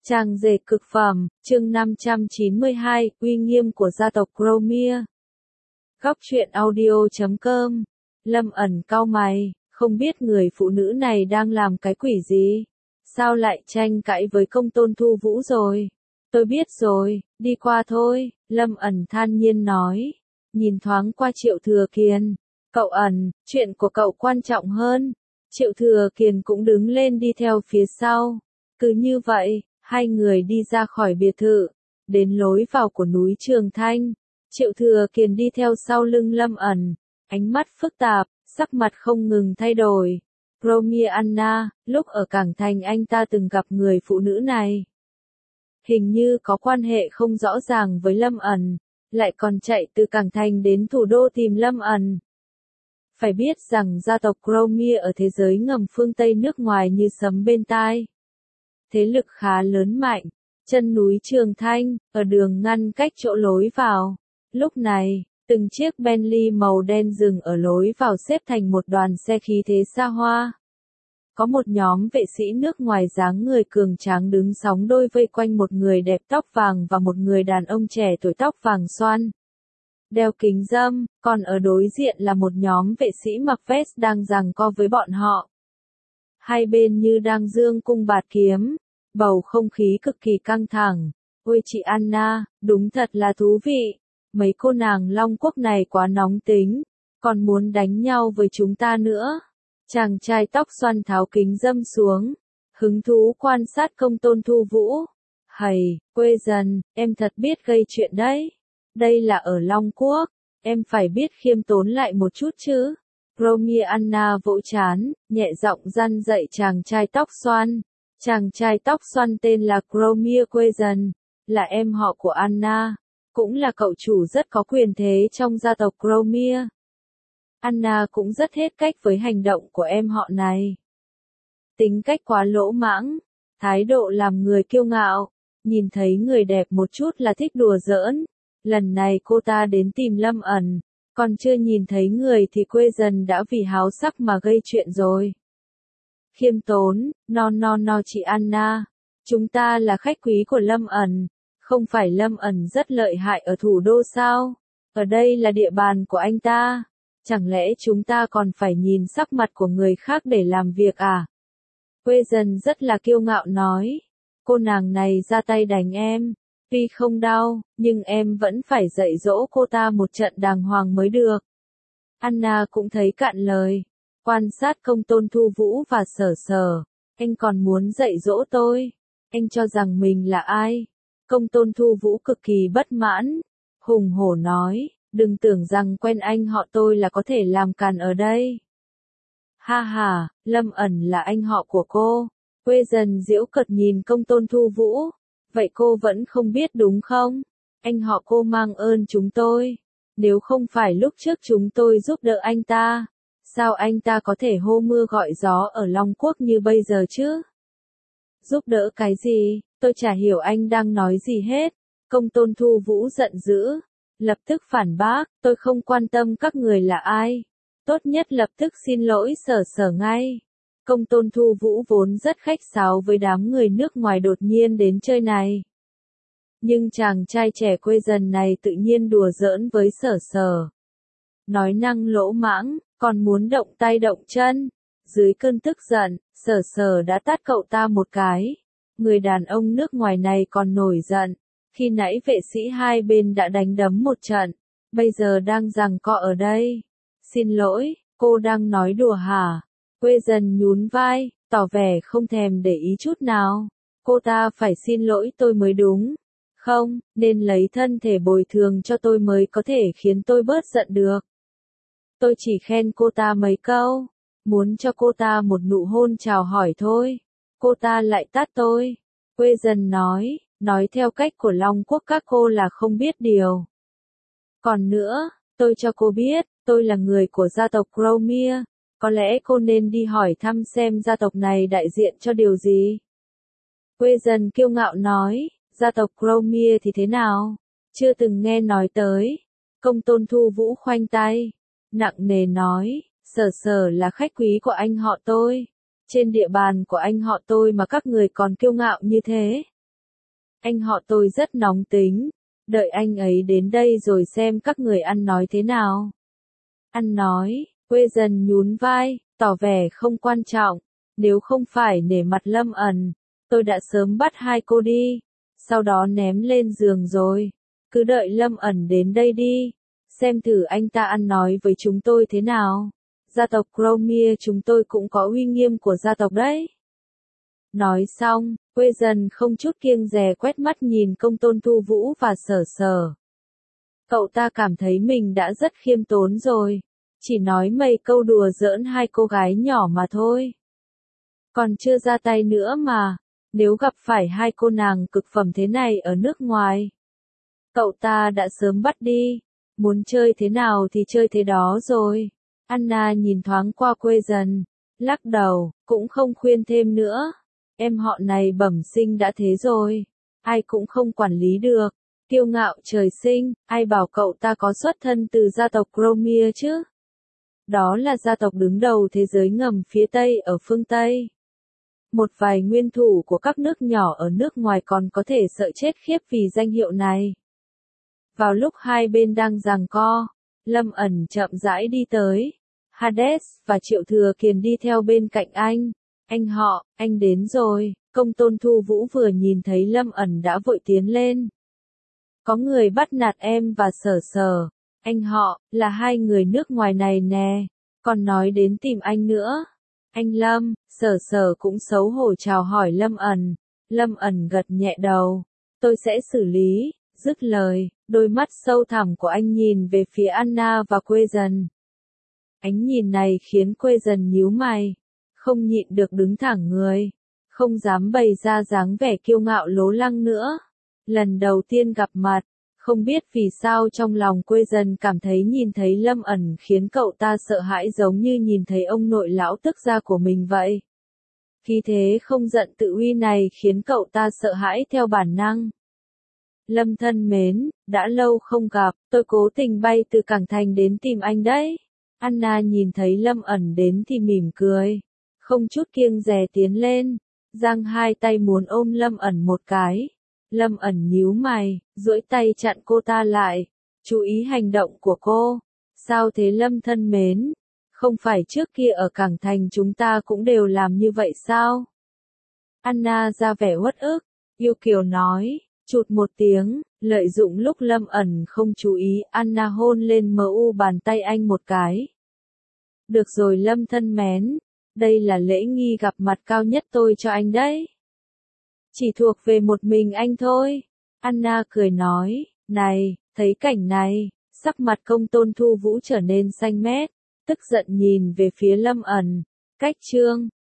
Trang dệt cực phẩm, chương 592, uy nghiêm của gia tộc Cromia. Góc truyện audio.com. Lâm ẩn cau mày, không biết người phụ nữ này đang làm cái quỷ gì. Sao lại tranh cãi với Công Tôn Thu Vũ rồi? Tôi biết rồi, đi qua thôi, Lâm ẩn than nhiên nói. Nhìn thoáng qua Triệu Thừa Kiền. Cậu ẩn, chuyện của cậu quan trọng hơn. Triệu Thừa Kiền cũng đứng lên đi theo phía sau. Cứ như vậy, hai người đi ra khỏi biệt thự, đến lối vào của núi Trường Thanh. Triệu Thừa Kiền đi theo sau lưng Lâm ẩn, ánh mắt phức tạp, sắc mặt không ngừng thay đổi. Cromia Anna, lúc ở Cảng Thành anh ta từng gặp người phụ nữ này. Hình như có quan hệ không rõ ràng với Lâm ẩn, lại còn chạy từ Cảng Thành đến thủ đô tìm Lâm ẩn. Phải biết rằng gia tộc Cromia ở thế giới ngầm phương Tây nước ngoài như sấm bên tai. Thế lực khá lớn mạnh, chân núi Trường Thanh, ở đường ngăn cách chỗ lối vào. Lúc này, từng chiếc Bentley màu đen dừng ở lối vào xếp thành một đoàn xe khí thế xa hoa. Có một nhóm vệ sĩ nước ngoài dáng người cường tráng đứng sóng đôi vây quanh một người đẹp tóc vàng và một người đàn ông trẻ tuổi tóc vàng xoăn. Đeo kính râm, còn ở đối diện là một nhóm vệ sĩ mặc vest đang giằng co với bọn họ. Hai bên như đang giương cung bạt kiếm. Bầu không khí cực kỳ căng thẳng. Ôi chị Anna, đúng thật là thú vị. Mấy cô nàng Long Quốc này quá nóng tính. Còn muốn đánh nhau với chúng ta nữa. Chàng trai tóc xoăn tháo kính râm xuống. Hứng thú quan sát Công Tôn Thu Vũ. Hầy, quê dần, em thật biết gây chuyện đấy. Đây là ở Long Quốc. Em phải biết khiêm tốn lại một chút chứ. Cromia Anna vỗ chán, nhẹ giọng răn dạy chàng trai tóc xoăn. Chàng trai tóc xoăn tên là Cromia Quezon, là em họ của Anna, cũng là cậu chủ rất có quyền thế trong gia tộc Cromia. Anna cũng rất hết cách với hành động của em họ này. Tính cách quá lỗ mãng, thái độ làm người kiêu ngạo, nhìn thấy người đẹp một chút là thích đùa giỡn. Lần này cô ta đến tìm Lâm ẩn, còn chưa nhìn thấy người thì Quezon đã vì háo sắc mà gây chuyện rồi. Khiêm tốn, no chị Anna. Chúng ta là khách quý của Lâm ẩn. Không phải Lâm ẩn rất lợi hại ở thủ đô sao? Ở đây là địa bàn của anh ta. Chẳng lẽ chúng ta còn phải nhìn sắc mặt của người khác để làm việc à? Quezon rất là kiêu ngạo nói. Cô nàng này ra tay đánh em. Tuy không đau, nhưng em vẫn phải dạy dỗ cô ta một trận đàng hoàng mới được. Anna cũng thấy cạn lời. Quan sát Công Tôn Thu Vũ và Sở Sở. Anh còn muốn dạy dỗ tôi. Anh cho rằng mình là ai? Công Tôn Thu Vũ cực kỳ bất mãn. Hùng hổ nói, đừng tưởng rằng quen anh họ tôi là có thể làm càn ở đây. Ha ha, Lâm ẩn là anh họ của cô. Quezon giễu cợt nhìn Công Tôn Thu Vũ. Vậy cô vẫn không biết đúng không? Anh họ cô mang ơn chúng tôi. Nếu không phải lúc trước chúng tôi giúp đỡ anh ta. Sao anh ta có thể hô mưa gọi gió ở Long Quốc như bây giờ chứ? Giúp đỡ cái gì? Tôi chả hiểu anh đang nói gì hết. Công Tôn Thu Vũ giận dữ. Lập tức phản bác, tôi không quan tâm các người là ai. Tốt nhất lập tức xin lỗi Sở Sở ngay. Công Tôn Thu Vũ vốn rất khách sáo với đám người nước ngoài đột nhiên đến chơi này. Nhưng chàng trai trẻ Quezon này tự nhiên đùa giỡn với Sở Sở. Nói năng lỗ mãng. Còn muốn động tay động chân. Dưới cơn tức giận, Sở Sở đã tát cậu ta một cái. Người đàn ông nước ngoài này còn nổi giận. Khi nãy vệ sĩ hai bên đã đánh đấm một trận. Bây giờ đang giằng co ở đây. Xin lỗi, cô đang nói đùa hả? Quezon nhún vai, tỏ vẻ không thèm để ý chút nào. Cô ta phải xin lỗi tôi mới đúng. Không, nên lấy thân thể bồi thường cho tôi mới có thể khiến tôi bớt giận được. Tôi chỉ khen cô ta mấy câu, muốn cho cô ta một nụ hôn chào hỏi thôi. Cô ta lại tát tôi. Quezon nói theo cách của Long Quốc các cô là không biết điều. Còn nữa, tôi cho cô biết, tôi là người của gia tộc Cromia. Có lẽ cô nên đi hỏi thăm xem gia tộc này đại diện cho điều gì. Quezon kiêu ngạo nói, gia tộc Cromia thì thế nào? Chưa từng nghe nói tới. Công Tôn Thu Vũ khoanh tay. Nặng nề nói, Sở Sở là khách quý của anh họ tôi. Trên địa bàn của anh họ tôi mà các người còn kiêu ngạo như thế. Anh họ tôi rất nóng tính, đợi anh ấy đến đây rồi xem các người ăn nói thế nào. Ăn nói, Quê dần nhún vai, tỏ vẻ không quan trọng, nếu không phải nể mặt Lâm ẩn, tôi đã sớm bắt hai cô đi, sau đó ném lên giường rồi, cứ đợi Lâm ẩn đến đây đi, xem thử anh ta ăn nói với chúng tôi thế nào. Gia tộc Chromia chúng tôi cũng có uy nghiêm của gia tộc đấy. Nói xong, Quê dần không chút kiêng dè quét mắt nhìn Công Tôn Thu Vũ và Sở Sở. Cậu ta cảm thấy mình đã rất khiêm tốn rồi, chỉ nói mấy câu đùa giỡn hai cô gái nhỏ mà thôi. Còn chưa ra tay nữa mà, nếu gặp phải hai cô nàng cực phẩm thế này ở nước ngoài, cậu ta đã sớm bắt đi, muốn chơi thế nào thì chơi thế đó rồi. Anna nhìn thoáng qua Quê dần, lắc đầu, cũng không khuyên thêm nữa. Em họ này bẩm sinh đã thế rồi, ai cũng không quản lý được, kiêu ngạo trời sinh, ai bảo cậu ta có xuất thân từ gia tộc Chromia chứ? Đó là gia tộc đứng đầu thế giới ngầm phía Tây ở phương Tây. Một vài nguyên thủ của các nước nhỏ ở nước ngoài còn có thể sợ chết khiếp vì danh hiệu này. Vào lúc hai bên đang giằng co, Lâm ẩn chậm rãi đi tới. Hades và Triệu Thừa Kiền đi theo bên cạnh anh. Anh họ, anh đến rồi. Công Tôn Thu Vũ vừa nhìn thấy Lâm ẩn đã vội tiến lên. Có người bắt nạt em và Sở Sở. Anh họ, là hai người nước ngoài này nè. Còn nói đến tìm anh nữa. Anh Lâm, Sở Sở cũng xấu hổ chào hỏi Lâm ẩn. Lâm ẩn gật nhẹ đầu. Tôi sẽ xử lý. Dứt lời, đôi mắt sâu thẳm của anh nhìn về phía Anna và Quê dần. Ánh nhìn này khiến Quê dần nhíu mày, không nhịn được đứng thẳng người, không dám bày ra dáng vẻ kiêu ngạo lố lăng nữa. Lần đầu tiên gặp mặt, không biết vì sao trong lòng Quê dần cảm thấy nhìn thấy Lâm ẩn khiến cậu ta sợ hãi giống như nhìn thấy ông nội lão tức gia của mình vậy. Khí thế không giận tự uy này khiến cậu ta sợ hãi theo bản năng. Lâm thân mến, đã lâu không gặp, tôi cố tình bay từ Cảng Thành đến tìm anh đấy. Anna nhìn thấy Lâm ẩn đến thì mỉm cười, không chút kiêng dè tiến lên, giang hai tay muốn ôm Lâm ẩn một cái. Lâm ẩn nhíu mày, duỗi tay chặn cô ta lại, chú ý hành động của cô. Sao thế Lâm thân mến? Không phải trước kia ở Cảng Thành chúng ta cũng đều làm như vậy sao? Anna ra vẻ uất ức, yêu kiều nói. Chụt một tiếng, lợi dụng lúc Lâm ẩn không chú ý, Anna hôn lên mu bàn tay anh một cái. Được rồi Lâm thân mến, đây là lễ nghi gặp mặt cao nhất tôi cho anh đấy. Chỉ thuộc về một mình anh thôi. Anna cười nói, này, thấy cảnh này, sắc mặt Công Tôn Thu Vũ trở nên xanh mét, tức giận nhìn về phía Lâm ẩn. Cách chương